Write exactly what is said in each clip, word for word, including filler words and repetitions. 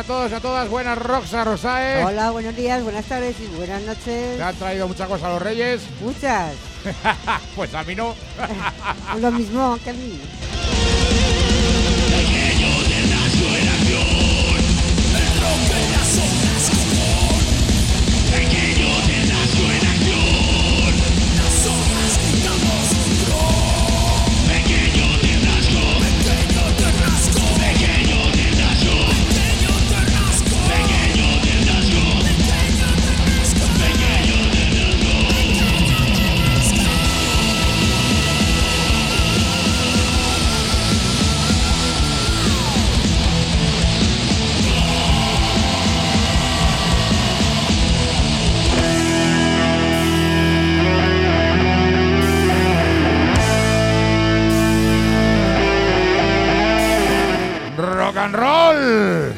todos y a todas. Buenas, Roxa Rosae. Hola, buenos días, buenas tardes y buenas noches. ¿Te han traído muchas cosas a los Reyes? Muchas. Pues a mí no. Lo mismo que a mí. Pequeño de nació en acción, el rock en las ondas común. Pequeño de nació en acción, las ondas gritamos un rock. Pequeño de nació, pequeño de rasco, pequeño de nació, pequeño de rasco, pequeño de nació, pequeño de rasco, pequeño de nació. Rock and roll.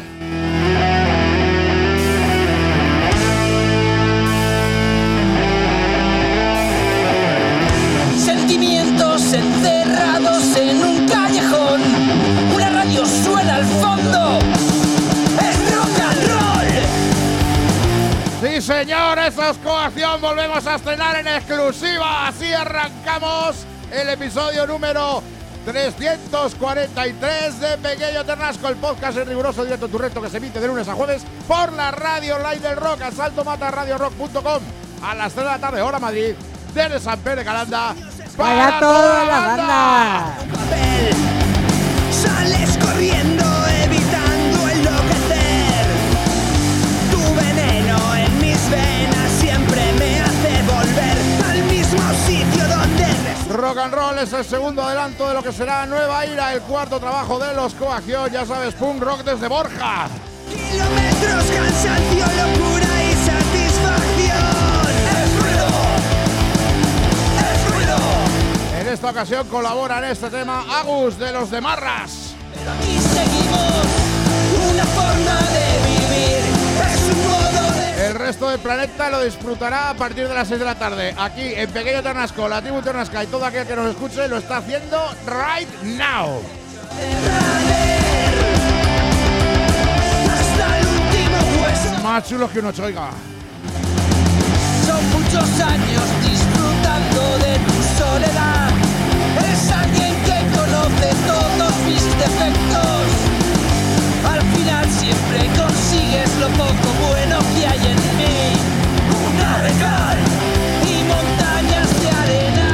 Sentimientos encerrados en un callejón. Una radio suena al fondo. Es rock and roll. Sí, señor, eso es Coacción. Volvemos a estrenar en exclusiva. Así arrancamos el episodio número trescientos cuarenta y tres de Pequeño Ternasco, el podcast en riguroso directo tu reto que se emite de lunes a jueves por la radio online del rock, asalto mata radio rock punto com, a las tres de la tarde, hora Madrid, desde San Pedro de Calanda, Para, para toda la banda. banda. Papel. Sales corriendo evitando enloquecer. Tu veneno en mis venas siempre me hace volver al mismo sitio donde Rock and Roll es el segundo adelanto de lo que será Nueva Ira, el cuarto trabajo de los Coacción, ya sabes, punk rock desde Borja. kilómetros, cansancio, locura y satisfacción. Es ruido, es ruido. En esta ocasión colabora en este tema Agus de los de Marras. Pero aquí seguimos, una forma de vivir, es un modo de... El resto del planeta lo disfrutará a partir de las seis de la tarde. Aquí en Pequeño Ternasco, la tribu Ternasca y todo aquel que nos escuche lo está haciendo right now. Hasta el último hueso. Más chulos que uno oiga. Son muchos años disfrutando de tu soledad. Es alguien que conoce todos mis defectos. Al final siempre consigues lo poco bueno que hay en mí. Una de cal y montañas de arena.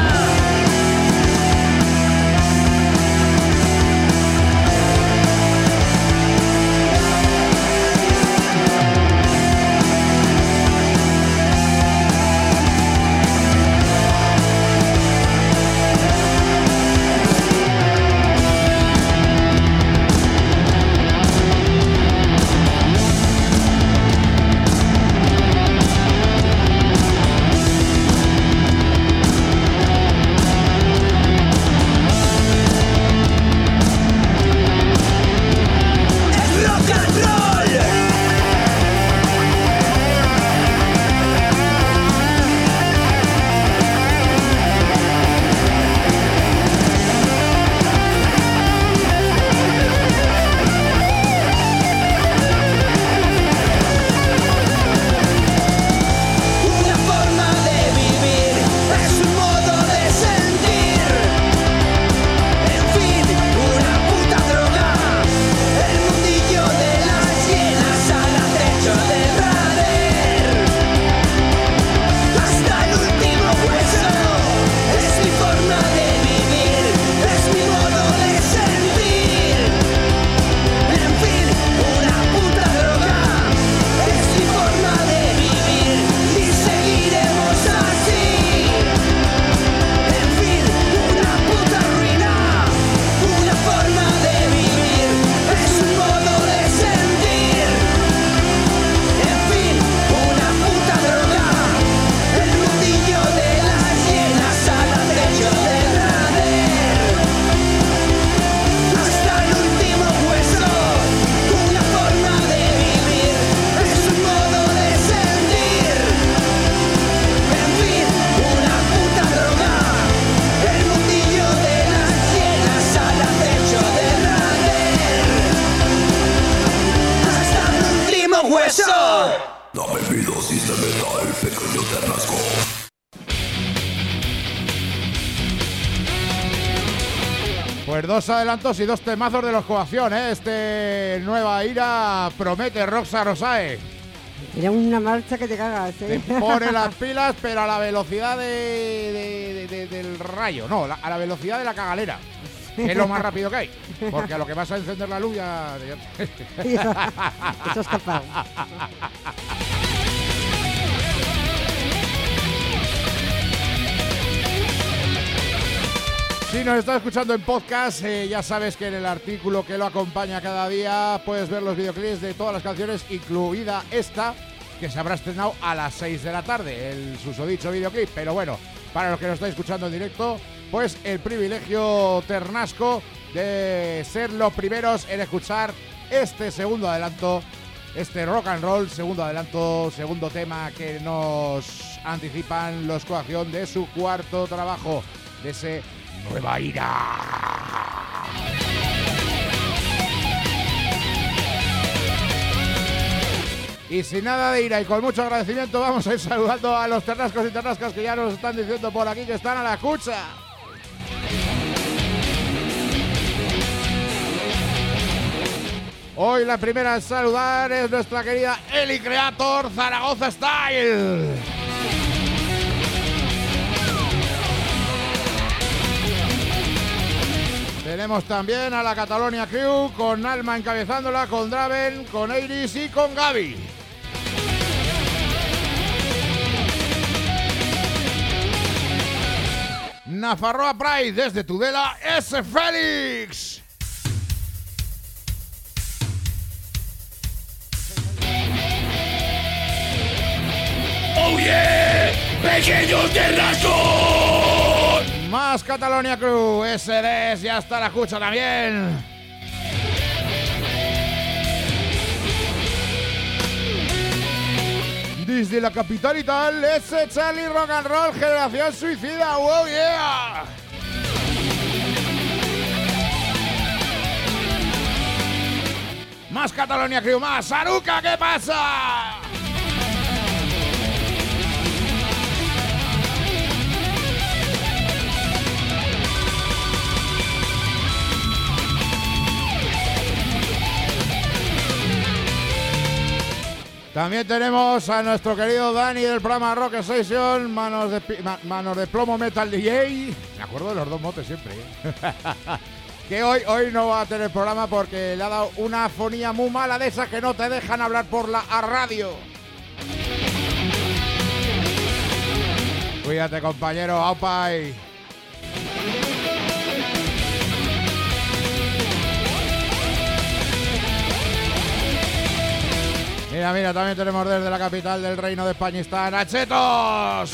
Pues dos adelantos y dos temazos de los Coacción, ¿eh? Este Nueva Ira promete, Roxa Rosae. Era una marcha que te cagas, ¿eh? Te pone las pilas, pero a la velocidad de, de, de, de, del rayo, no, la, a la velocidad de la cagalera, que es lo más rápido que hay. Porque a lo que vas a encender la luz ya... Eso, eso es capaz. Si nos estás escuchando en podcast, eh, ya sabes que en el artículo que lo acompaña cada día puedes ver los videoclips de todas las canciones, incluida esta, que se habrá estrenado a las seis de la tarde, el susodicho videoclip. Pero bueno, para los que lo estáis escuchando en directo, pues el privilegio ternasco de ser los primeros en escuchar este segundo adelanto, este rock and roll, segundo adelanto, segundo tema que nos anticipan los Coacción de su cuarto trabajo, de ese Nueva Ira. Y sin nada de ira y con mucho agradecimiento vamos a ir saludando a los ternascos y ternascas que ya nos están diciendo por aquí que están a la escucha. Hoy la primera en saludar es nuestra querida Eli Creator Zaragoza Style. Tenemos también a la Catalonia Crew con Alma encabezándola, con Draven, con Eiris y con Gaby. Nafarroa Pride desde Tudela, S. Félix. ¡Oh yeah! ¡Pequeños Ternascos! Más Catalonia Crew, S D S, ya está la escucha también. Desde la capital y tal, ese Charlie Rock and Roll, Generación Suicida, wow yeah. Más Catalonia Crew, más Aruca, ¿qué pasa? También tenemos a nuestro querido Dani del programa Rock Station, manos de, ma, manos de plomo Metal D J. Me acuerdo de los dos motes siempre, ¿eh? Que hoy, hoy no va a tener programa porque le ha dado una afonía muy mala de esas que no te dejan hablar por la a radio. Cuídate, compañero, aupai. Mira, mira, también tenemos desde la capital del Reino de Españistán, ¡a Chetos!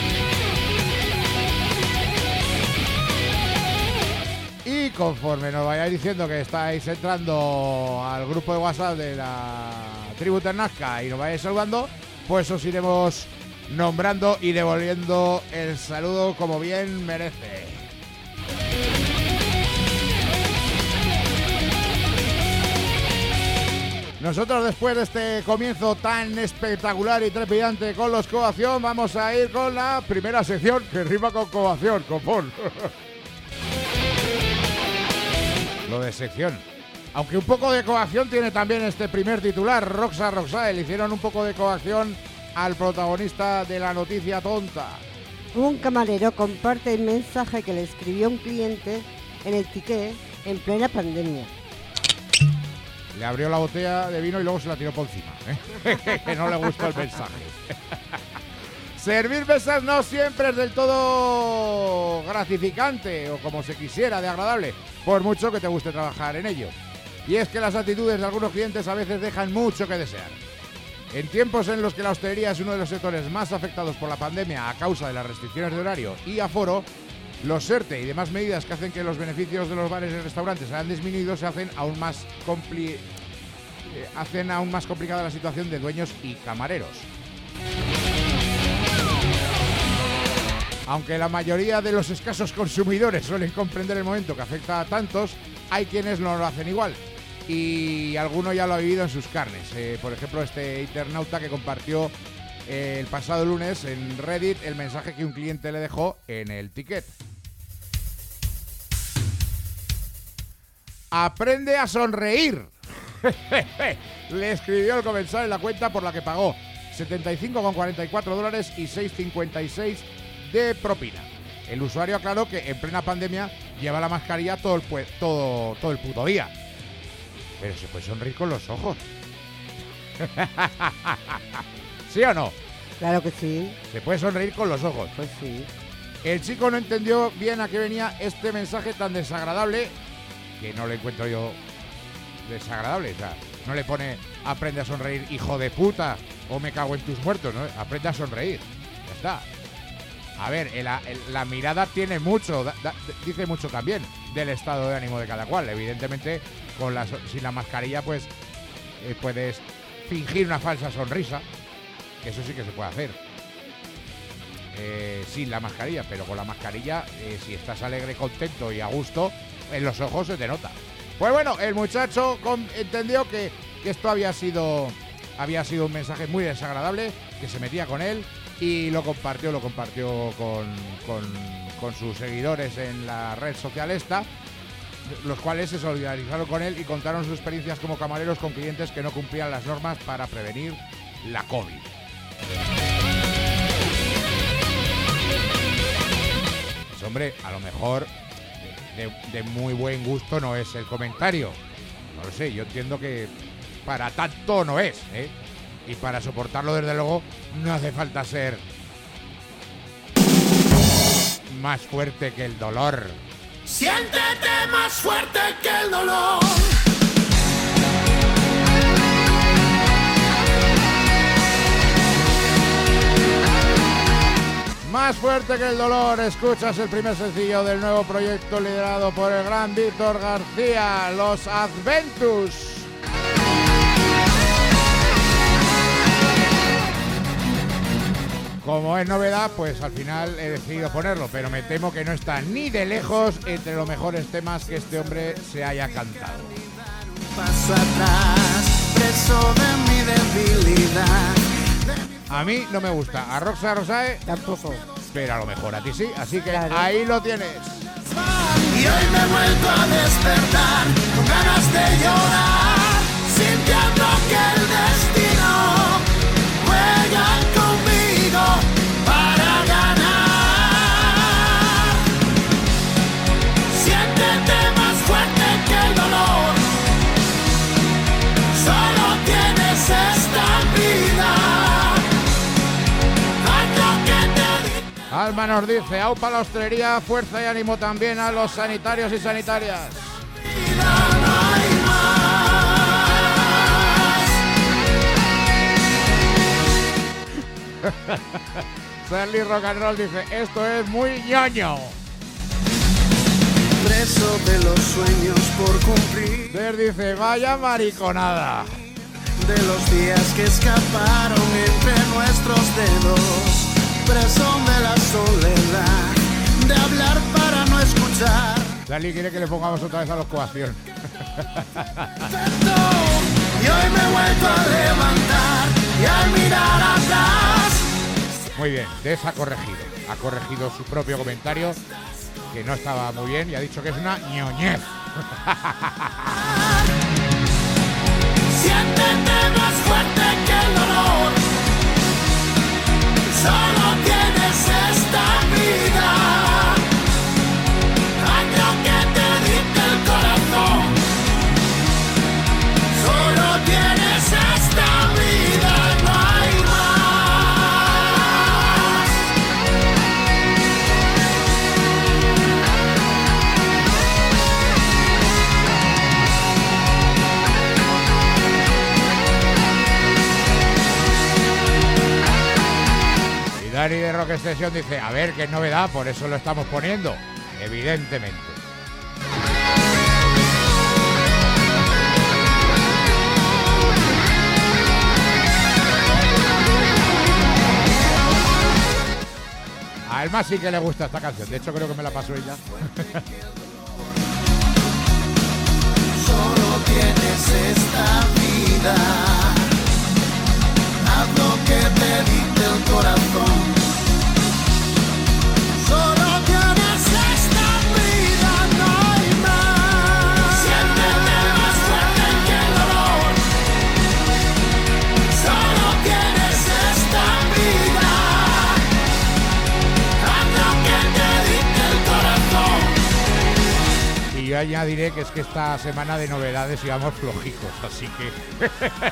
Y conforme nos vayáis diciendo que estáis entrando al grupo de WhatsApp de la tribu Ternasca y nos vayáis saludando, pues os iremos nombrando y devolviendo el saludo como bien merece. Nosotros, después de este comienzo tan espectacular y trepidante con los Coacción, vamos a ir con la primera sección que rima con Coacción, copón. Lo de sección. Aunque un poco de Coacción tiene también este primer titular, Roxa Roxae. Le hicieron un poco de Coacción al protagonista de la noticia tonta. Un camarero comparte el mensaje que le escribió un cliente en el ticket en plena pandemia. Le abrió la botella de vino y luego se la tiró por encima, ¿eh? Que no le gustó el mensaje. Servir mesas no siempre es del todo gratificante o como se quisiera de agradable, por mucho que te guste trabajar en ello. Y es que las actitudes de algunos clientes a veces dejan mucho que desear. En tiempos en los que la hostelería es uno de los sectores más afectados por la pandemia a causa de las restricciones de horario y aforo, los ERTE y demás medidas que hacen que los beneficios de los bares y restaurantes hayan disminuido se hacen aún más compli eh, hacen aún más complicada la situación de dueños y camareros. Aunque la mayoría de los escasos consumidores suelen comprender el momento que afecta a tantos, hay quienes no lo hacen igual. Y alguno ya lo ha vivido en sus carnes. Eh, por ejemplo, este internauta que compartió eh, el pasado lunes en Reddit el mensaje que un cliente le dejó en el ticket. aprende a sonreír. Le escribió el comensal en la cuenta por la que pagó setenta y cinco con cuarenta y cuatro dólares y seis con cincuenta y seis de propina. El usuario aclaró que en plena pandemia lleva la mascarilla todo el, pu- todo, todo el puto día. Pero se puede sonreír con los ojos. ¿Sí o no? Claro que sí. Se puede sonreír con los ojos. Pues sí. El chico no entendió bien a qué venía este mensaje tan desagradable, que no le encuentro yo desagradable. O sea, no le pone aprende a sonreír, hijo de puta, o me cago en tus muertos, ¿no? Aprende a sonreír. Ya está. A ver, el, el, la mirada tiene mucho, da, da, dice mucho también del estado de ánimo de cada cual. Evidentemente, con la, sin la mascarilla, pues eh, puedes fingir una falsa sonrisa, que eso sí que se puede hacer. Eh, sin la mascarilla, pero con la mascarilla, eh, si estás alegre, contento y a gusto, en los ojos se te nota. Pues bueno, el muchacho con, entendió que, que esto había sido, había sido un mensaje muy desagradable, que se metía con él, y lo compartió, lo compartió con, con, con sus seguidores en la red social esta, los cuales se solidarizaron con él y contaron sus experiencias como camareros con clientes que no cumplían las normas para prevenir la COVID. Pues hombre, a lo mejor de, de muy buen gusto no es el comentario. No lo sé, yo entiendo que para tanto no es, ¿eh? Y para soportarlo, desde luego, no hace falta ser más fuerte que el dolor. Siéntete más fuerte que el dolor. Más fuerte que el dolor, escuchas el primer sencillo del nuevo proyecto liderado por el gran Víctor García, Los Adventus. Como es novedad, pues al final he decidido ponerlo, pero me temo que no está ni de lejos entre los mejores temas que este hombre se haya cantado. Paso atrás, preso de mi debilidad. A mí no me gusta, a Roxa Rosae Tampoco. pero a lo mejor a ti sí, así que Claro. ahí lo tienes. Y hoy me he vuelto a despertar con ganas de llorar, sintiendo que el destino juega conmigo para ganar. Siéntete más fuerte que el dolor, solo tienes esta vida. Haz lo que te diga. Alma nos dice, aupa la hostelería, fuerza y ánimo también a los sanitarios y sanitarias. Charlie Rock and Roll dice, esto es muy ñoño. Preso de los sueños por cumplir, Der dice, vaya mariconada. de los días que escaparon entre nuestros dedos, preso de la soledad, de hablar para no escuchar. Charlie quiere que le pongamos otra vez a los coacción. Y hoy me he vuelto a levantar y al mirar atrás. Muy bien, Des ha corregido. Ha corregido su propio comentario, que no estaba muy bien, y ha dicho que es una ñoñez. Siéntete más fuerte que el dolor, solo tienes esta vida. Haz lo que te dicte el corazón, solo tienes esta vida, no hay más. Y Dani de Rock Station dice, a ver, qué es novedad, por eso lo estamos poniendo, evidentemente. A Elma sí que le gusta esta canción, de hecho creo que me la pasó ella. Solo tienes esta vida. Haz lo que te dicte el corazón. Solo tienes esta vida, no hay más. Siente yo añadiré que es que esta semana de novedades íbamos flojicos, así que...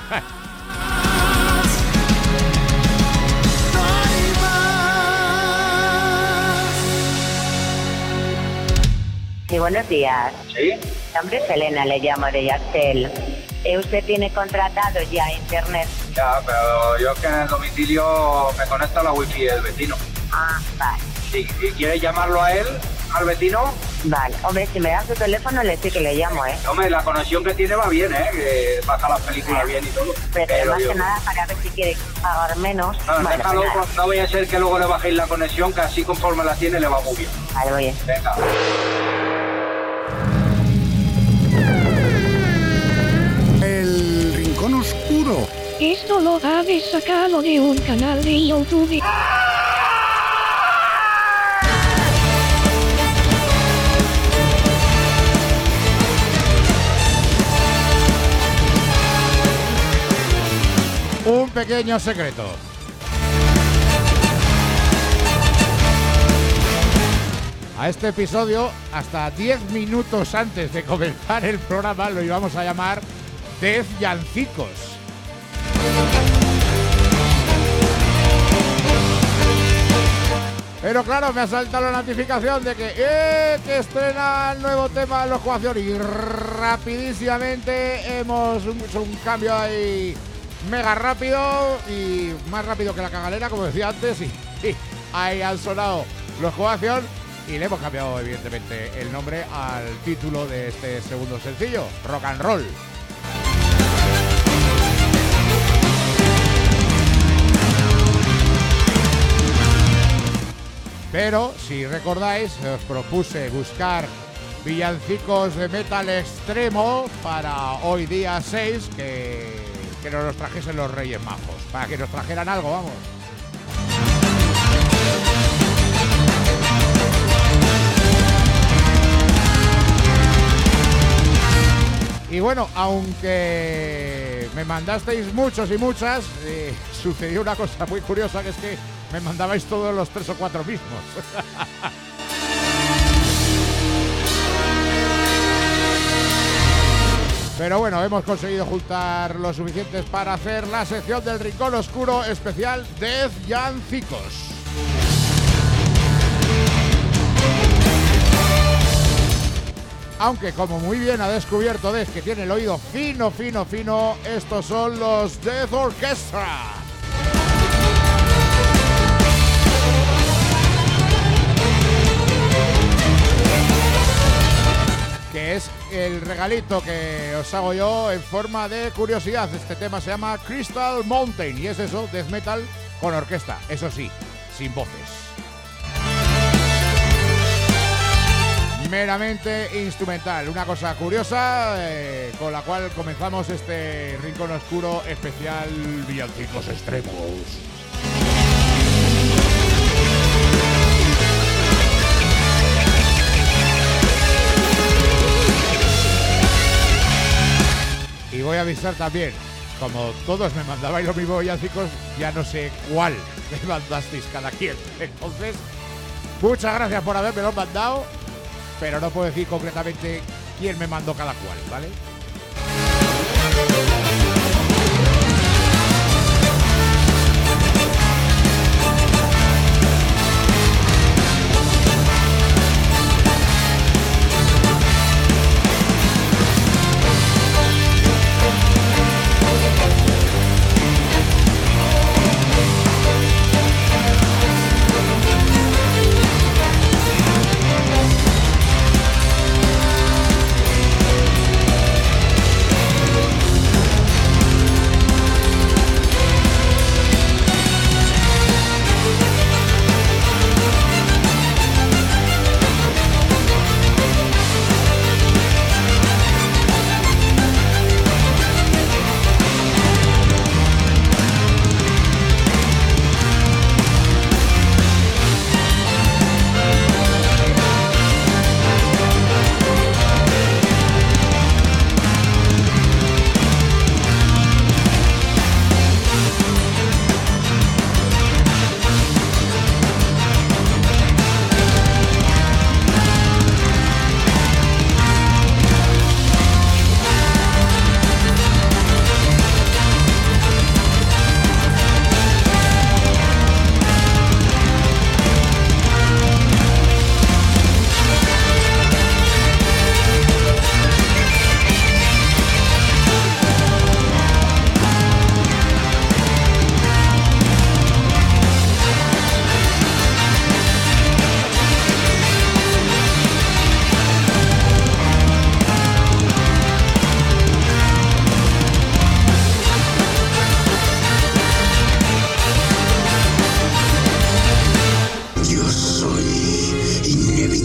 Sí, buenos días. ¿Sí? Mi nombre es Elena, le llamo de Yastel. Eh, ¿Usted tiene contratado ya internet? Ya, pero yo es que en el domicilio me conecto a la wifi del vecino. Ah, vale. Si, si quieres llamarlo a él, al vecino... Vale. Hombre, si me da su teléfono, le sí que le llamo, ¿eh? Hombre, la conexión que tiene va bien, ¿eh? Que pasa las películas bien y todo. Pero, Pero más yo- que nada, para ver si quiere pagar menos. No, bueno, déjalo, pues nada. no vaya a ser que luego le bajéis la conexión, que así conforme la tiene le va muy bien. Vale, voy a... Venga. El Rincón Oscuro. Esto lo habéis sacado de un canal de YouTube. Un pequeño secreto. A este episodio, hasta diez minutos antes de comenzar el programa, lo íbamos a llamar Desviancicos. Pero claro, me ha saltado la notificación de que, eh, que estrena el nuevo tema de los Coacción y rapidísimamente hemos hecho un cambio ahí mega rápido y más rápido que la cagalera, como decía antes, y, y ahí han sonado los Coacción y le hemos cambiado evidentemente el nombre al título de este segundo sencillo, Rock and Roll. Pero, si recordáis, os propuse buscar villancicos de metal extremo para hoy día seis, que, que nos los trajesen los Reyes Majos, para que nos trajeran algo, vamos. Y bueno, aunque me mandasteis muchos y muchas, eh, sucedió una cosa muy curiosa, que es que me mandabais todos los tres o cuatro mismos. Pero bueno, hemos conseguido juntar lo suficientes para hacer la sección del Rincón Oscuro especial Desviancicos. Aunque, como muy bien ha descubierto Des, que tiene el oído fino, fino, fino, estos son los Death Orchestra. Que es el regalito que os hago yo en forma de curiosidad. Este tema se llama Crystal Mountain y es eso, death metal con orquesta, eso sí, sin voces. Meramente instrumental, una cosa curiosa eh, con la cual comenzamos este Rincón Oscuro especial Villancicos Extremos. Y voy a avisar también, como todos me mandabais los mismos villancicos, ya no sé cuál me mandasteis cada quien. Entonces, muchas gracias por haberme los mandado, pero no puedo decir concretamente quién me mandó cada cual, ¿vale?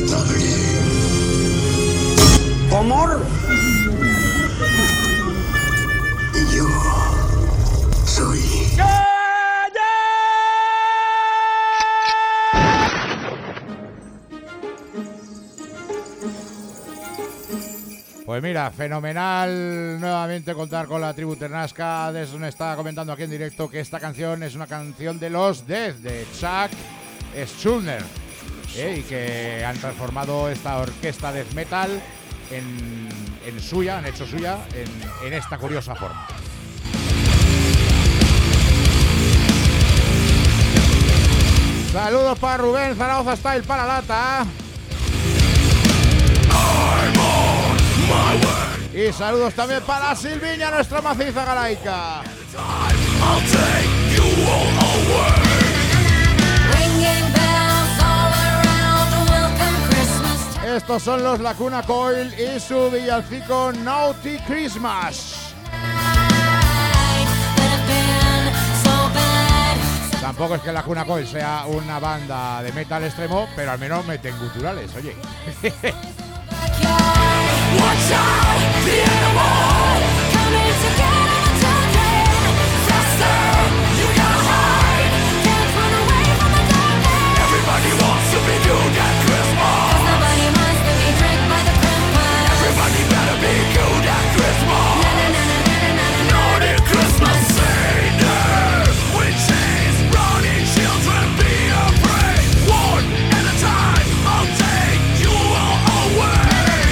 Amor. Y yo soy... Pues mira, fenomenal nuevamente contar con la tribu Ternasca. Desde me está comentando aquí en directo que esta canción es una canción de los Death, de Chuck Schuldiner, ¿eh? Y que han transformado esta orquesta death metal en, en suya, han hecho suya en, en esta curiosa forma. Saludos para Rubén Zaragoza Style para Lata. Y saludos también para Silviña, nuestra maciza galaica. Estos son los Lacuna Coil y su villancico Naughty Christmas. Tampoco es que Lacuna Coil sea una banda de metal extremo, pero al menos meten guturales, oye. Watch out, the animal coming to get our children. Faster, you gotta hide. Can't run away from the darkness. Everybody wants to be good at Christmas. 'Cause nobody wants to be tricked by the Krampus. Everybody better be good at Christmas. Na na na na na na na. Naughty Christmas Seder. With chains, running children, be afraid. One at a time, I'll take you all away.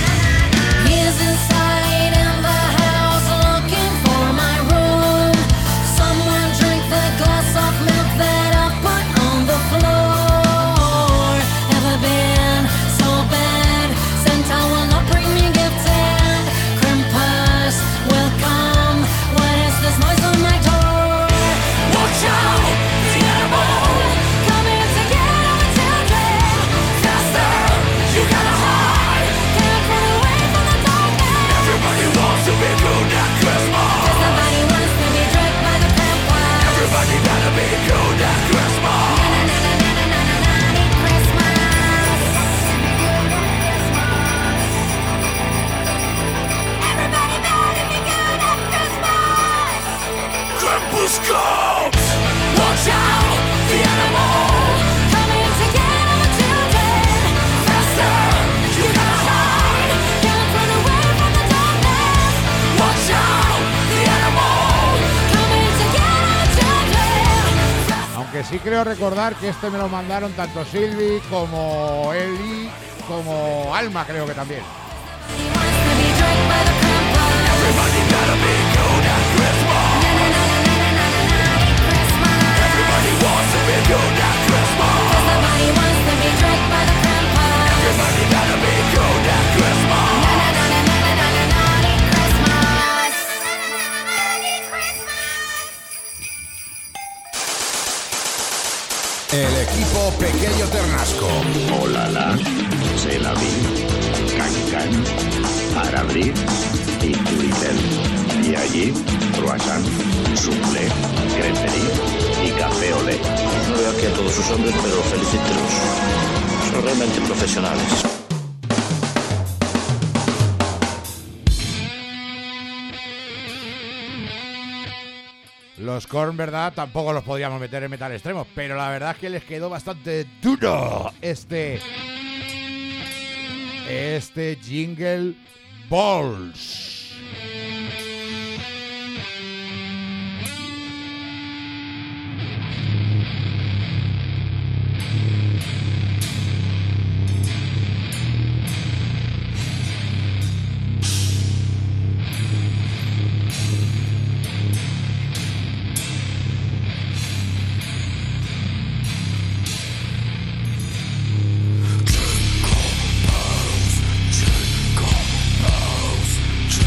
Inside in the house looking for my room. Someone drink the glass of milk that I put on the floor. Ever been so bad? Santa will not bring me gifts and Krampus will come. What is this noise on my door? Watch out, the animal coming to get our children. Faster, you gotta hide. Can't run away from the Everybody wants to be good at Christmas. 'Cause nobody wants to be tricked by the Krampus. Everybody better be good at Christmas. Na na na na na na na na Christmas. Everybody better be good at Christmas. Krampus comes. Watch out, the animal coming to get our children. Faster, you gotta hide. Can't run away from the darkness. Watch out, the animal coming to get our children. Aunque sí creo recordar que este me lo mandaron tanto Silvi como Eli como Alma, creo que también. Everybody wants to be tricked by the Krampus. Everybody gotta be good at Christmas. Na na na na na na na na Christmas. Everybody wants to be good at Christmas. 'Cause nobody wants to be tricked by the Krampus. Everybody gotta be good at Christmas. Na na na na na na na na Christmas. El equipo Pequeño Ternasco. Olala, c'est la vie, Can-Can, para abrir y Turitel. Y allí, croissant, soufflé, creperie y café olé. No veo aquí a todos sus hombres, pero felicítelos. Son realmente profesionales. Los Korn, ¿verdad? Tampoco los podíamos meter en metal extremo, pero la verdad es que les quedó bastante duro este... Este Jingle Balls. Jingle bells, jingle bells,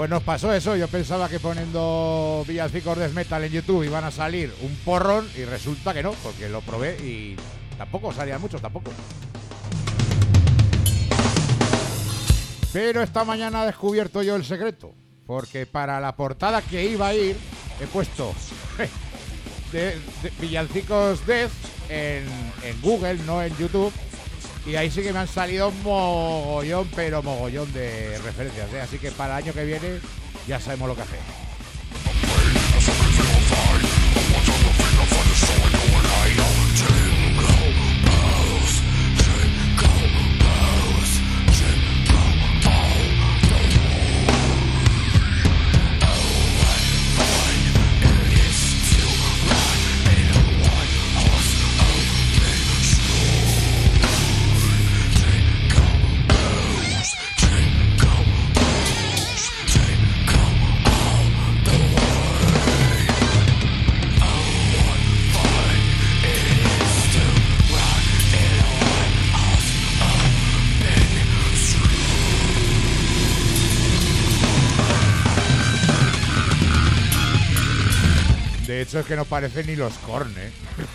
Pues nos pasó eso, yo pensaba que poniendo villancicos death metal en YouTube iban a salir un porrón y resulta que no, porque lo probé y tampoco salían muchos, tampoco. Pero esta mañana he descubierto yo el secreto, porque para la portada que iba a ir he puesto de, de villancicos death en, en Google, no en YouTube. Y ahí sí que me han salido mogollón, pero mogollón de referencias, ¿eh? Así que para el año que viene ya sabemos lo que hacer. De hecho es que no parecen ni los Korn, ¿eh?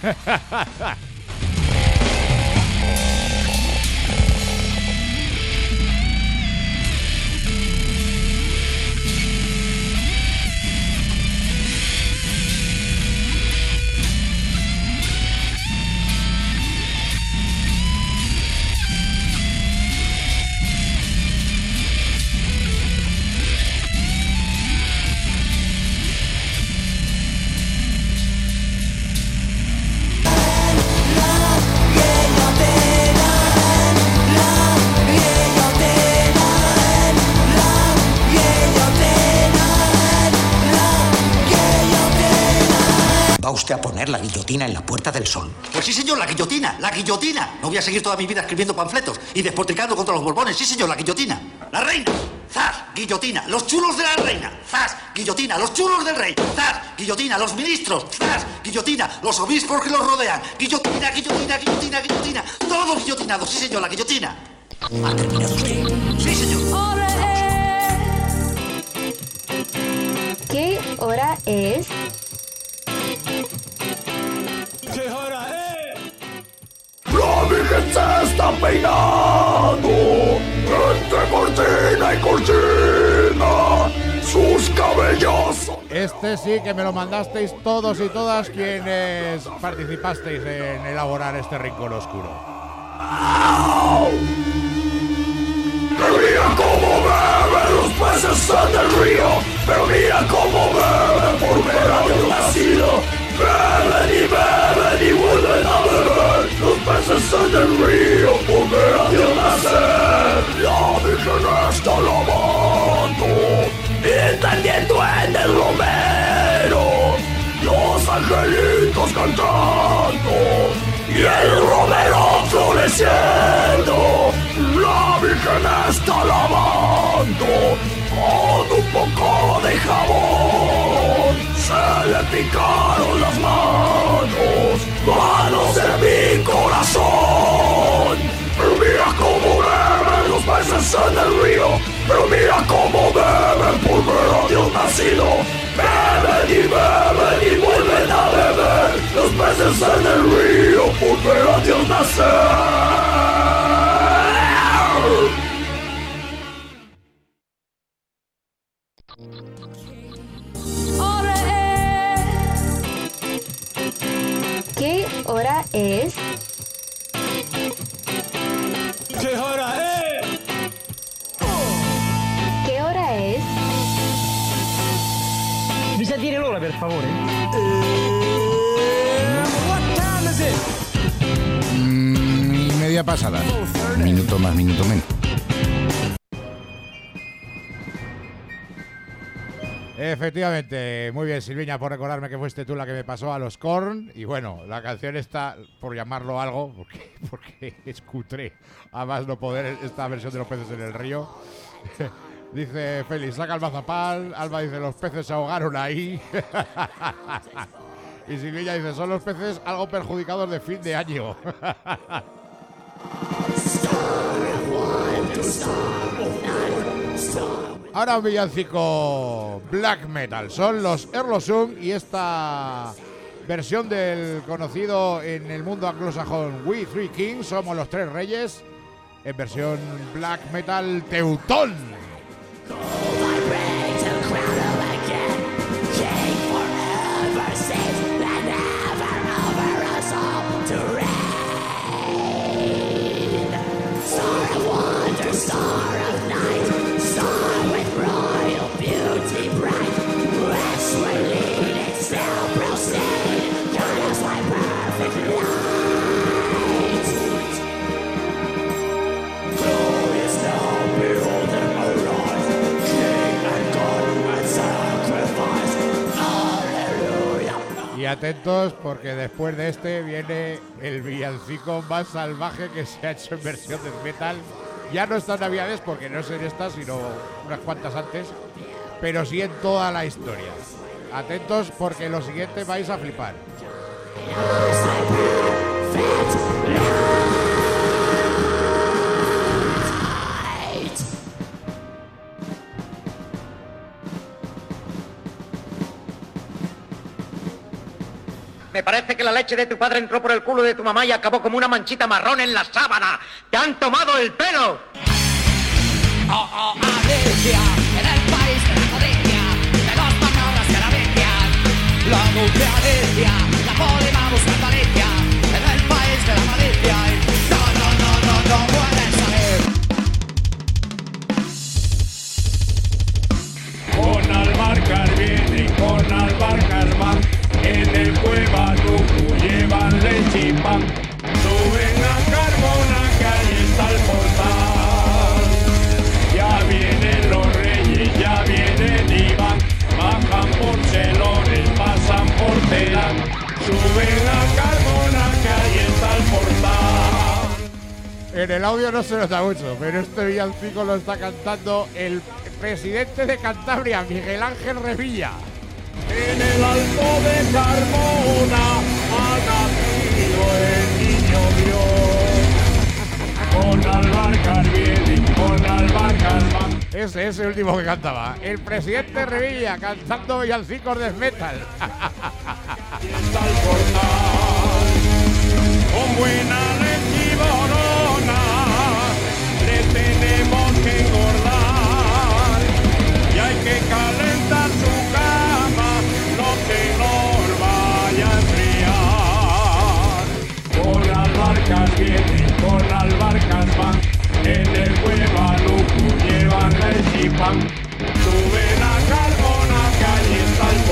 ¿Va usted a poner la guillotina en la Puerta del Sol? Pues sí, señor, la guillotina, la guillotina. No voy a seguir toda mi vida escribiendo panfletos y despotricando contra los borbones. Sí, señor, la guillotina. La reina. ¡Zas! Guillotina. Los chulos de la reina. ¡Zas! Guillotina. Los chulos del rey. ¡Zas! Guillotina. Los ministros. ¡Zas! Guillotina. Los obispos que los rodean. Guillotina, guillotina, guillotina, guillotina. Todos guillotinados. Sí, señor, la guillotina. ¿Ha terminado usted? Sí, señor. ¿Qué hora es? ¿Qué hora es? La Virgen se está peinando entre cortina y cortina. Sus cabellos son... Este sí que me lo mandasteis todos y todas quienes participasteis en elaborar este rincón oscuro. Pero mira cómo beben los peces en el río. Pero mira cómo beben por ver a Dios nacido. Beben y beben y vuelven a beber los peces en el río por ver a Dios nacer. La Virgen está lavando y tendiendo en el romero. Los angelitos cantando y el romero floreciendo. La Virgen está lavando con un poco de jabón. Se le picaron las manos, manos de mi corazón. Pero mira cómo beben los peces en el río. Pero mira cómo beben por ver a Dios nacido. Beben y beben y vuelven a beber los peces en el río por ver a Dios nacer. ¿Qué hora es? ¿Qué hora es? ¿Qué hora es? Mi sa dire l'ora, per favore? Mm, media pasada. Minuto más, minuto menos. Efectivamente, muy bien, Silviña, por recordarme que fuiste tú la que me pasó a los Korn. Y bueno, la canción está, por llamarlo algo, porque, porque es cutre, a más no poder, esta versión de Los peces en el río. Dice Félix, saca el mazapán. Alba dice, los peces se ahogaron ahí. Y Silviña dice, son los peces algo perjudicados de fin de año. Ahora un villancico black metal. Son los Erlosung y esta versión del conocido en el mundo anglosajón We Three Kings, somos los tres reyes, en versión black metal teutón. Y atentos porque después de este viene el villancico más salvaje que se ha hecho en versión de metal. Ya no estas navidades porque no es en esta sino unas cuantas antes, pero sí en toda la historia. Atentos porque lo siguiente vais a flipar. Me parece que la leche de tu padre entró por el culo de tu mamá y acabó como una manchita marrón en la sábana. ¡Te han tomado el pelo! Oh, oh, Alicia, en el país de la codicia, de dos palabras que la vician. La dulce Alicia, la podemos buscar Alicia, en el país de la malicia. Y no, no, no, no, no puedes salir. Con Albarcar viene y con Albarcar van. En el cueva Lucu llevan leche y pan. Suben a Carmona que ahí está el portal. Ya vienen los reyes, ya vienen y van. Bajan por Celones, pasan por Terán. Suben a Carmona que ahí está el portal. En el audio no se nota mucho, pero este villancico lo está cantando el presidente de Cantabria, Miguel Ángel Revilla. En el alto de Carmona ha nacido el niño Dios. Con Albarcar viene, con Albarcar van. Ese es el último que cantaba. El presidente Revilla cantando villancicos de metal. Está el portal. Con buena leche y borona le tenemos que engordar. Y hay que calentar su cama, no que nos vaya a enfriar. Con Albarcas vienen, con Albarcas van. En el cueva Lucu llevan leche y pan. Suben a Carmona que allí está el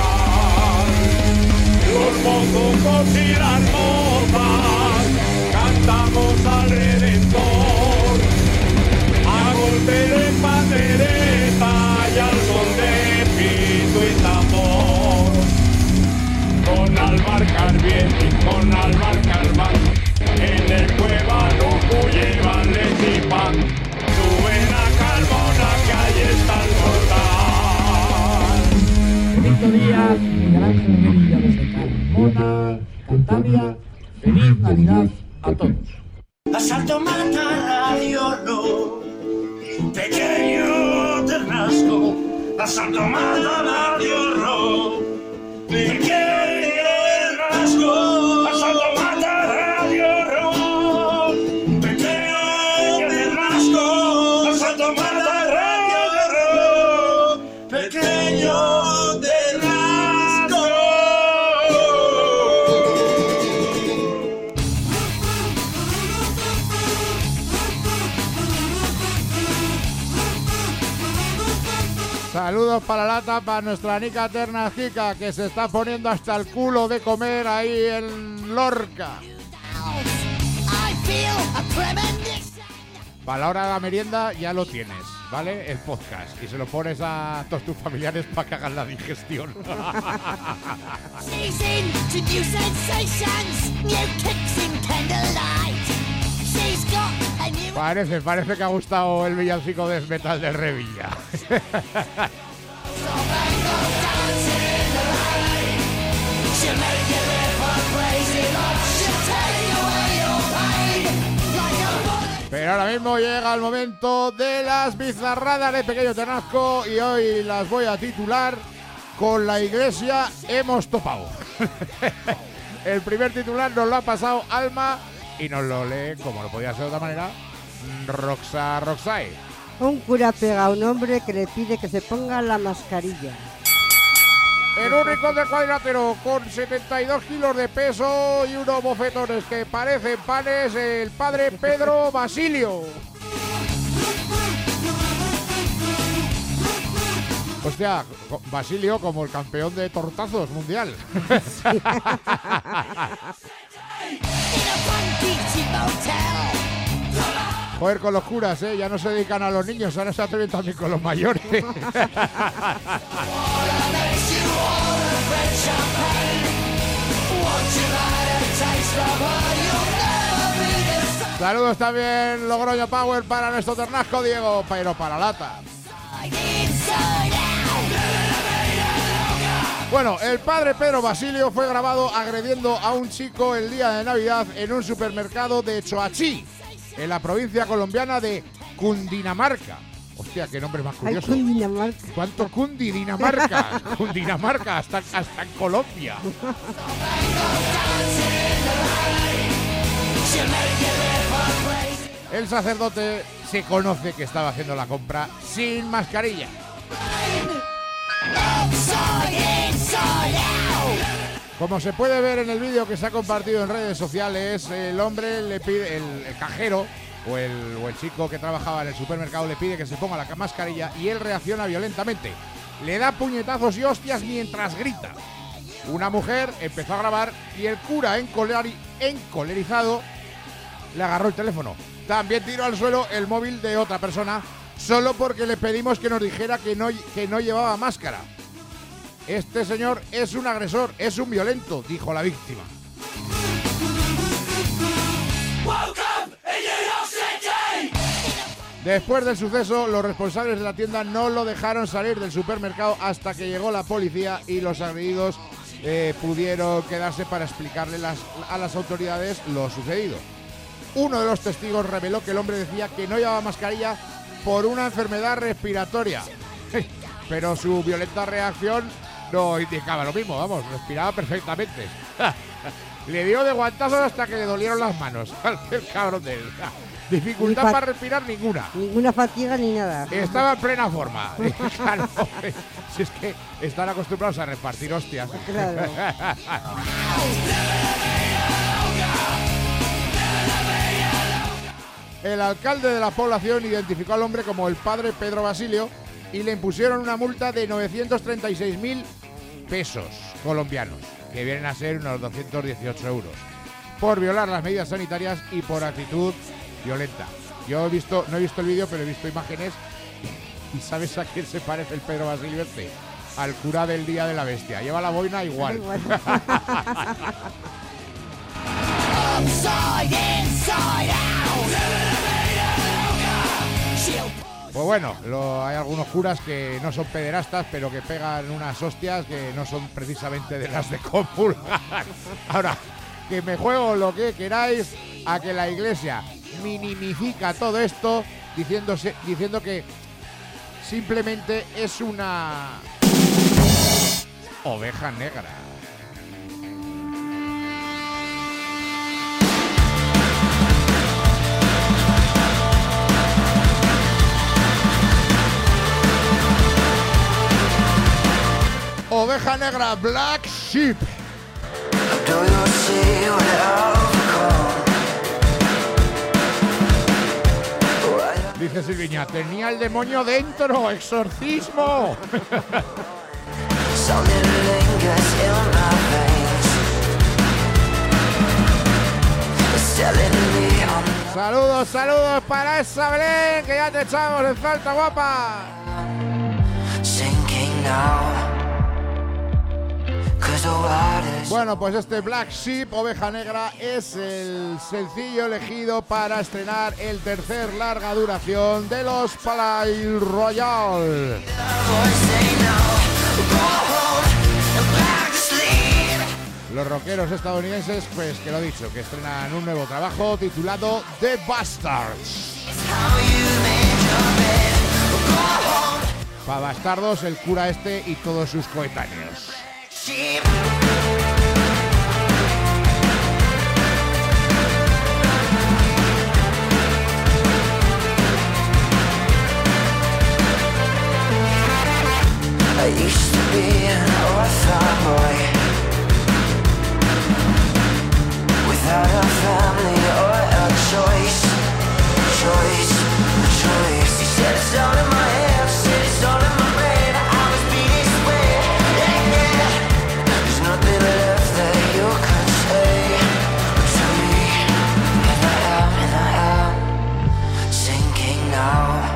portal. Los mozos y las mozas cantamos al Redentor. A golpe de pandereta y al son de pito y tambor. Con Albarcar vienen, con Albarcar van. En el cueva Lucu llevan leche y pan. Suben a Carmona que ahí está el portal. Benito Díaz, Miguel Ángel Revilla desde Carmona, Cantabria. Feliz Navidad a todos. Asalto mata radio no, pequeño Ternasco. Asalto mata radio no, pequeño Ternasco. Asalto mata radio no, pequeño Ternasco. Asalto mata radio no, pequeño Ternasco. Saludos para la lata, para nuestra Nica Ternajica, que se está poniendo hasta el culo de comer ahí en Lorca. Para la hora de la merienda ya lo tienes, ¿vale? El podcast. Y se lo pones a todos tus familiares para que hagan la digestión. Parece, parece que ha gustado el villancico de metal de Revilla. Pero ahora mismo llega el momento de las bizarradas de Pequeño Ternasco y hoy las voy a titular Con la iglesia hemos topado. El primer titular nos lo ha pasado Alma y nos lo lee, como no podía ser de otra manera, Roxa Roxae. Un cura pega a un hombre que le pide que se ponga la mascarilla. En un rincón del cuadrilátero con setenta y dos kilos de peso y unos bofetones que parecen panes, el padre Pedro Basilio. Hostia, Basilio como el campeón de tortazos mundial. Sí. Joder, con los curas, ¿eh? Ya no se dedican a los niños, ahora se atreven también con los mayores. Saludos también, Logroño Power para nuestro Ternasco Diego, pero para lata. Bueno, el padre Pedro Basilio fue grabado agrediendo a un chico el día de Navidad en un supermercado de Choachí, en la provincia colombiana de Cundinamarca. Hostia, qué nombre más curioso. Ay, Cundinamarca. ¿Cuánto Cundinamarca? Cundinamarca, hasta, hasta en Colombia. El sacerdote se conoce que estaba haciendo la compra sin mascarilla. Como se puede ver en el vídeo que se ha compartido en redes sociales, el hombre le pide, el, el cajero o el, o el chico que trabajaba en el supermercado le pide que se ponga la mascarilla y él reacciona violentamente. Le da puñetazos y hostias mientras grita. Una mujer empezó a grabar y el cura encoleri, encolerizado le agarró el teléfono. También tiró al suelo el móvil de otra persona solo porque le pedimos que nos dijera que no, que no llevaba máscara. Este señor es un agresor, es un violento, dijo la víctima. Después del suceso, los responsables de la tienda no lo dejaron salir del supermercado hasta que llegó la policía y los agredidos eh, pudieron quedarse para explicarle las, a las autoridades lo sucedido. Uno de los testigos reveló que el hombre decía que no llevaba mascarilla por una enfermedad respiratoria, pero su violenta reacción no indicaba lo mismo, vamos, respiraba perfectamente. Le dio de guantazos hasta que le dolieron las manos al cabrón de él. Dificultad para respirar ninguna. Ninguna fatiga ni nada. Estaba en plena forma. Claro, si es que están acostumbrados a repartir hostias. Claro. El alcalde de la población identificó al hombre como el padre Pedro Basilio y le impusieron una multa de novecientos treinta y seis mil pesos colombianos, que vienen a ser unos doscientos dieciocho euros, por violar las medidas sanitarias y por actitud violenta. Yo he visto, no he visto el vídeo, pero he visto imágenes y ¿sabes a quién se parece el Pedro Basilio este? Al cura del Día de la Bestia. Lleva la boina igual. igual. Pues bueno, lo, hay algunos curas que no son pederastas, pero que pegan unas hostias que no son precisamente de las de comulgar. Ahora, que me juego lo que queráis a que la iglesia minimifica todo esto diciéndose, diciendo que simplemente es una oveja negra. Oveja negra, Black Sheep. Dice Silviña, tenía el demonio dentro, exorcismo. Saludos, saludos para esa Belén, que ya te echamos en falta, guapa. Bueno, pues este Black Sheep, Oveja Negra, es el sencillo elegido para estrenar el tercer larga duración de los Palais Royal. los rockeros estadounidenses, pues que lo he dicho, que estrenan un nuevo trabajo titulado The Bastards. Pa' bastardos, el cura este y todos sus coetáneos. I used to be an orphan boy without a family or a choice, choice, choice. You said it's all in my head, said it's all in my brain. I was beat this way, yeah, yeah. There's nothing left that you can say to me, and I am, and I am sinking now.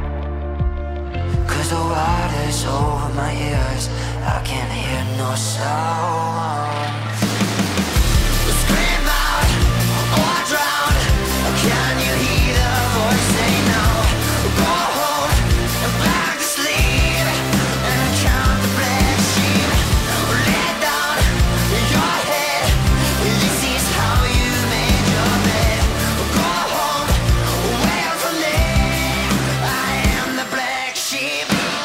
The water's over my ears, I can't hear no sound. Scream out or drown, can you hear the voice say no? Go home and back to sleep and count the black sheep. Lay down your head, this is how you made your bed. Go home, away from me, I am the black sheep.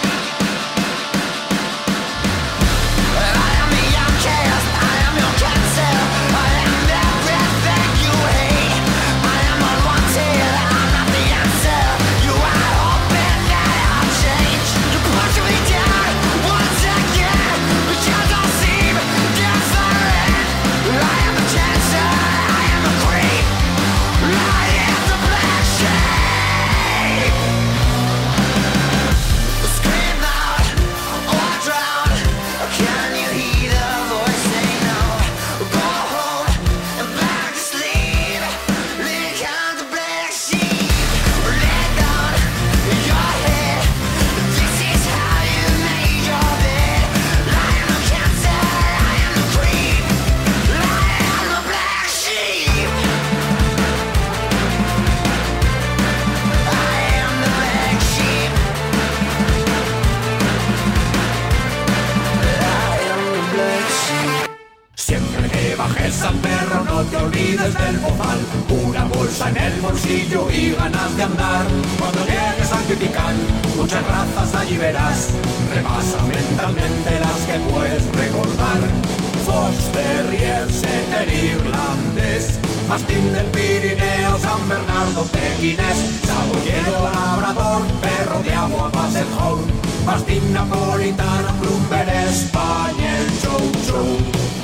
Al perro no te olvides del bozal, una bolsa en el bolsillo y ganas de andar. Cuando llegues a criticar muchas razas allí verás, repasa mentalmente las que puedes recordar. Fox Terrier, Setter irlandés, Mastín del Pirineo, San Bernardo pequinés, Saboyero labrador, perro de agua Basset-Hound, Mastín napolitano, Clumber español, Chow Chow.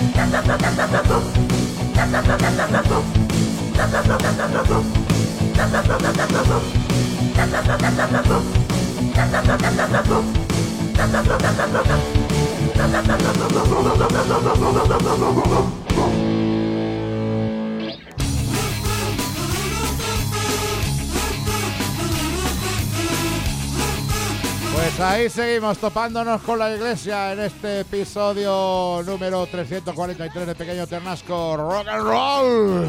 Pues ahí seguimos topándonos con la iglesia en este episodio número trescientos cuarenta y tres de Pequeño Ternasco Rock and Roll.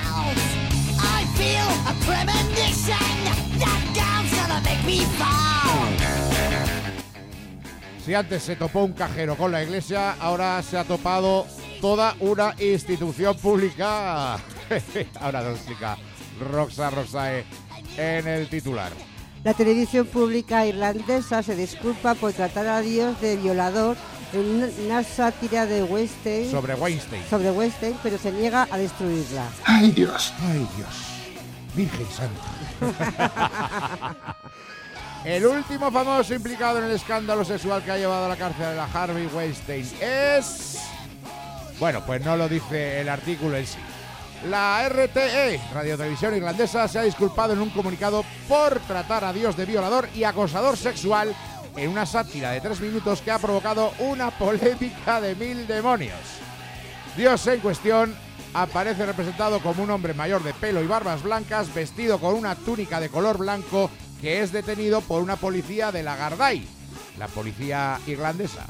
Si antes se topó un cajero con la iglesia, ahora se ha topado toda una institución pública. Ahora nos explica Roxa Roxae en el titular. La televisión pública irlandesa se disculpa por tratar a Dios de violador en una sátira de Weinstein sobre Weinstein, sobre Weinstein, pero se niega a destruirla. ¡Ay, Dios! ¡Ay, Dios! ¡Virgen Santa! El último famoso implicado en el escándalo sexual que ha llevado a la cárcel a Harvey Weinstein es... Bueno, pues no lo dice el artículo en sí. La R T E, Radio Televisión Irlandesa, se ha disculpado en un comunicado por tratar a Dios de violador y acosador sexual en una sátira de tres minutos que ha provocado una polémica de mil demonios. Dios en cuestión aparece representado como un hombre mayor de pelo y barbas blancas, vestido con una túnica de color blanco, que es detenido por una policía de la Gardaí, la policía irlandesa.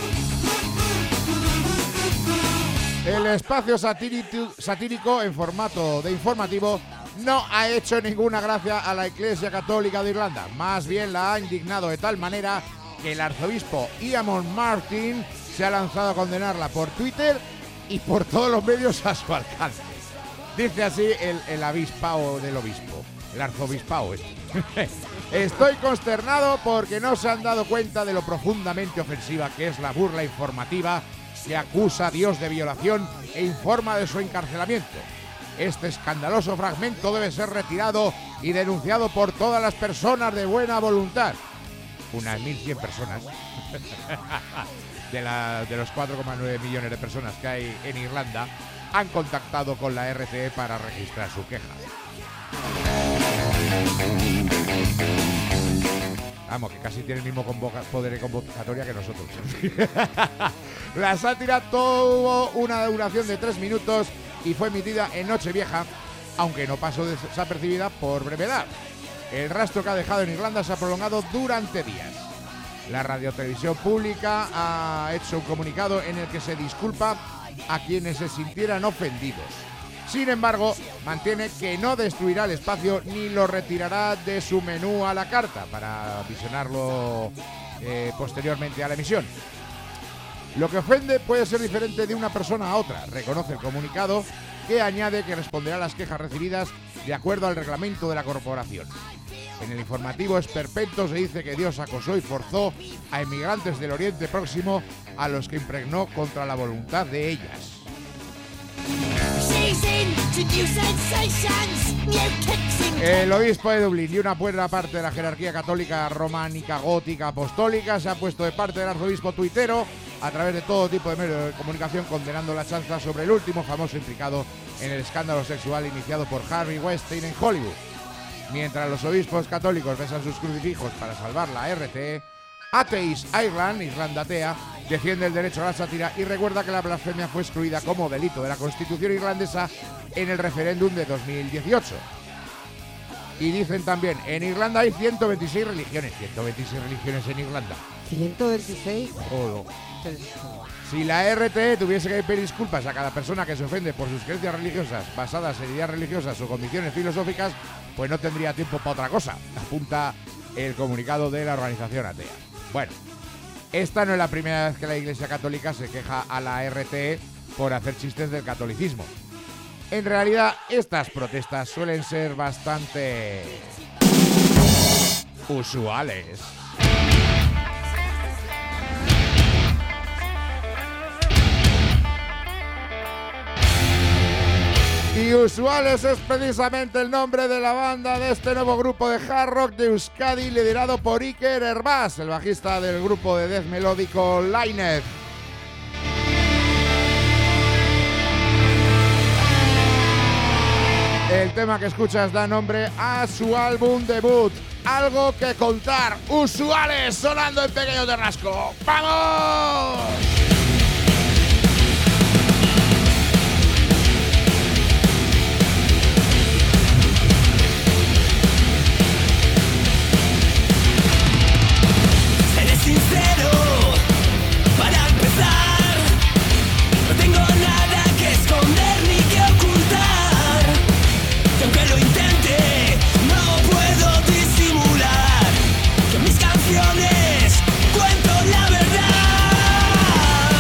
El espacio satírico, satírico en formato de informativo no ha hecho ninguna gracia a la Iglesia Católica de Irlanda. Más bien la ha indignado de tal manera que el arzobispo Iamon Martin se ha lanzado a condenarla por Twitter y por todos los medios a su alcance. Dice así el, el avispao del obispo, el arzobispao este. Estoy consternado porque no se han dado cuenta de lo profundamente ofensiva que es la burla informativa que acusa a Dios de violación e informa de su encarcelamiento. Este escandaloso fragmento debe ser retirado y denunciado por todas las personas de buena voluntad. Unas mil cien personas de, la, de los cuatro coma nueve millones de personas que hay en Irlanda han contactado con la R T E para registrar su queja. Vamos, que casi tiene el mismo convoca- poder de convocatoria que nosotros. La sátira tuvo una duración de tres minutos y fue emitida en Nochevieja, aunque no pasó desapercibida por brevedad. El rastro que ha dejado en Irlanda se ha prolongado durante días. La radiotelevisión pública ha hecho un comunicado en el que se disculpa a quienes se sintieran ofendidos. Sin embargo, mantiene que no destruirá el espacio ni lo retirará de su menú a la carta para visionarlo eh, posteriormente a la emisión. Lo que ofende puede ser diferente de una persona a otra, reconoce el comunicado, que añade que responderá a las quejas recibidas de acuerdo al reglamento de la corporación. En el informativo esperpento se dice que Dios acosó y forzó a inmigrantes del Oriente Próximo a los que impregnó contra la voluntad de ellas. El obispo de Dublín y una buena parte de la jerarquía católica románica, gótica, apostólica se ha puesto de parte del arzobispo tuitero a través de todo tipo de medios de comunicación condenando la chanza sobre el último famoso implicado en el escándalo sexual iniciado por Harvey Weinstein en Hollywood. Mientras los obispos católicos besan sus crucifijos para salvar la R T E, Atheist Ireland, Irlanda atea, defiende el derecho a la sátira y recuerda que la blasfemia fue excluida como delito de la Constitución irlandesa en el referéndum de dos mil dieciocho. Y dicen también, en Irlanda hay ciento veintiséis religiones. ciento veintiséis religiones en Irlanda. ¿ciento veintiséis? Joder. Si la R T E tuviese que pedir disculpas a cada persona que se ofende por sus creencias religiosas basadas en ideas religiosas o convicciones filosóficas, pues no tendría tiempo para otra cosa, apunta el comunicado de la organización atea. Bueno, esta no es la primera vez que la Iglesia Católica se queja a la R T E por hacer chistes del catolicismo. En realidad, estas protestas suelen ser bastante usuales. Y Usuales es precisamente el nombre de la banda de este nuevo grupo de hard rock de Euskadi liderado por Iker Herbás, el bajista del grupo de death melódico Lineth. El tema que escuchas da nombre a su álbum debut, Algo que contar. Usuales sonando en Pequeño Terrasco. ¡Vamos! Sincero, para empezar, no tengo nada que esconder ni que ocultar. Y aunque lo intente, no puedo disimular que en mis canciones cuento la verdad.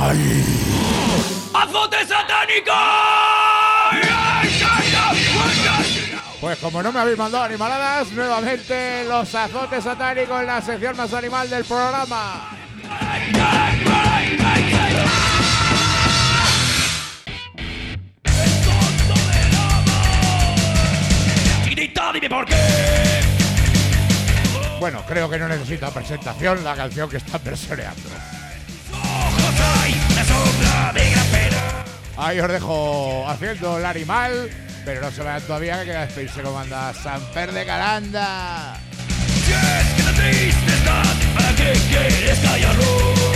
¡Azote satánico! Pues como no me habéis mandado animaladas, nuevamente los azotes satánicos en la sección más animal del programa. Dime por qué. Bueno, creo que no necesita presentación la canción que está versioneando. Ahí os dejo haciendo el animal, pero no se vayan todavía, que queda despedirse como anda Samper de Calanda. Si es que tan triste estás, ¿para qué quieres callarlo?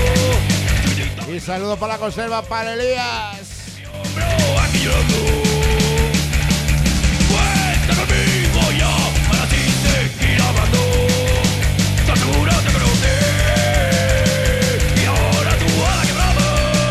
Y saludo para la conserva para Elías. Bro, aquí llorando. Cuenta conmigo ya, para ti seguir hablando. Te aseguro te conocí, y ahora tú a la quebrada.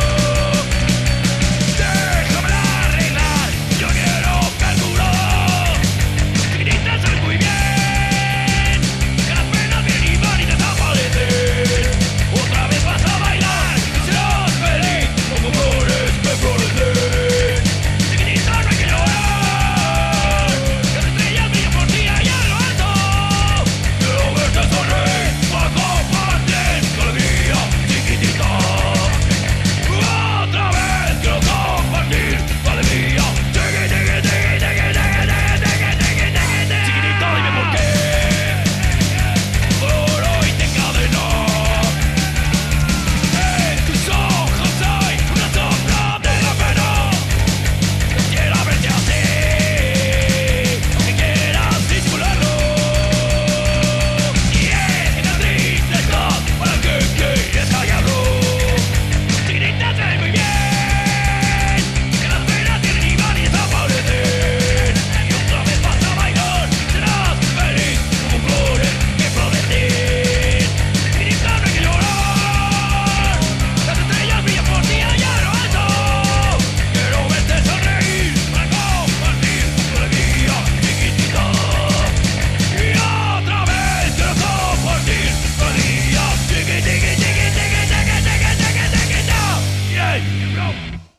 Déjamela arreglar, yo quiero calcular. Chiquitita, sabes muy bien que las penas vienen y van y desaparecen. Otra vez vas a bailar y serás feliz como flores que florecen. Chiquitita, no hay que llorar, que las estrellas brillan por ti allá en lo alto. Quiero verte sonreír para compartir tu alegría, chiquitita. Otra vez quiero compartir tu alegría, chiquitita. Chiquitita, dime por qué por hoy te encadeno. En tus ojos hay una sombra de la pena. Quisiera verte así, aunque quieras disimularlo. Y es que tan triste estás, ¿para qué quieres callarlo? Chiquitita, sabes muy bien que las penas vienen y van y desaparecen. Y otra vez vas a bailar, serás feliz como flores que florecen. Chiquitita, no hay que llorar, las estrellas brillan por ti allá en lo alto. Quiero verte sonreír para compartir tu alegría, chiquitita. Y otra vez quiero compartir tu alegría, chiquitita. Yeah, bro.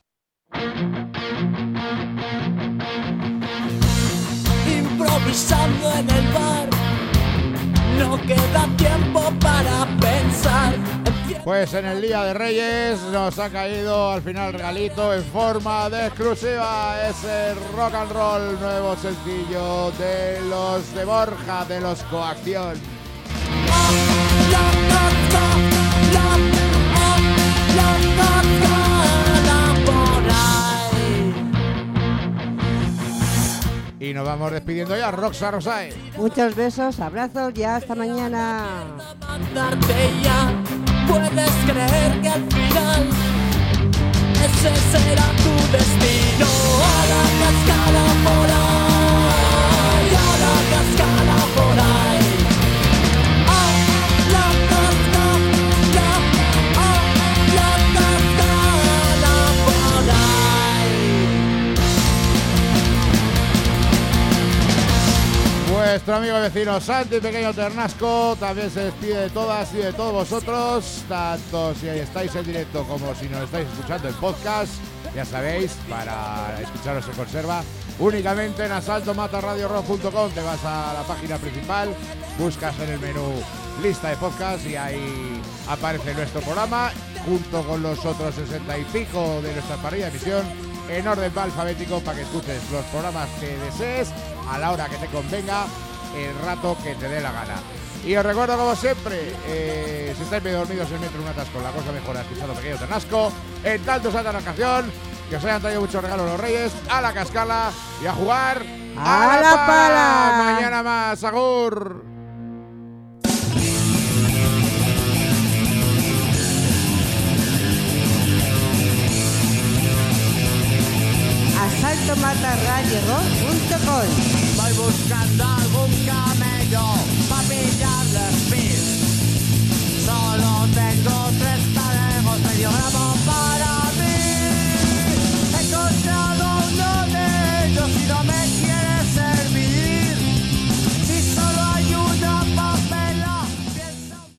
Improvisando en el bar, no queda tiempo para pensar. Pues en el Día de Reyes nos ha caído al final regalito en forma de exclusiva ese rock and roll nuevo sencillo de los de Borja, de los Coacción. Y nos vamos despidiendo ya, Roxa Rosae. Muchos besos, abrazos y hasta mañana. Mandarte ya, puedes creer que al final ese será tu destino. A la cascada por ahí, a la cascada por ahí. A la cascada, a la cascada por ahí. Vuestro amigo y vecino Santi Pequeño Ternasco también se despide de todas y de todos vosotros, tanto si estáis en directo como si nos estáis escuchando en podcast. Ya sabéis, para escucharos en conserva, únicamente en asalto mata radio rock punto com. Te vas a la página principal, buscas en el menú lista de podcast y ahí aparece nuestro programa junto con los otros sesenta y pico de nuestra parrilla de emisión en orden alfabético para que escuches los programas que desees a la hora que te convenga, el rato que te dé la gana. Y os recuerdo, como siempre, eh, si estáis medio dormidos en metro un atasco, la cosa mejor escuchando Pequeño Ternasco, en tanto salta la canción, que os hayan traído muchos regalos los Reyes, a la cascala y a jugar a, a la pala. pala. Mañana más, agur. asalto mata radio rock punto com. Vai buscando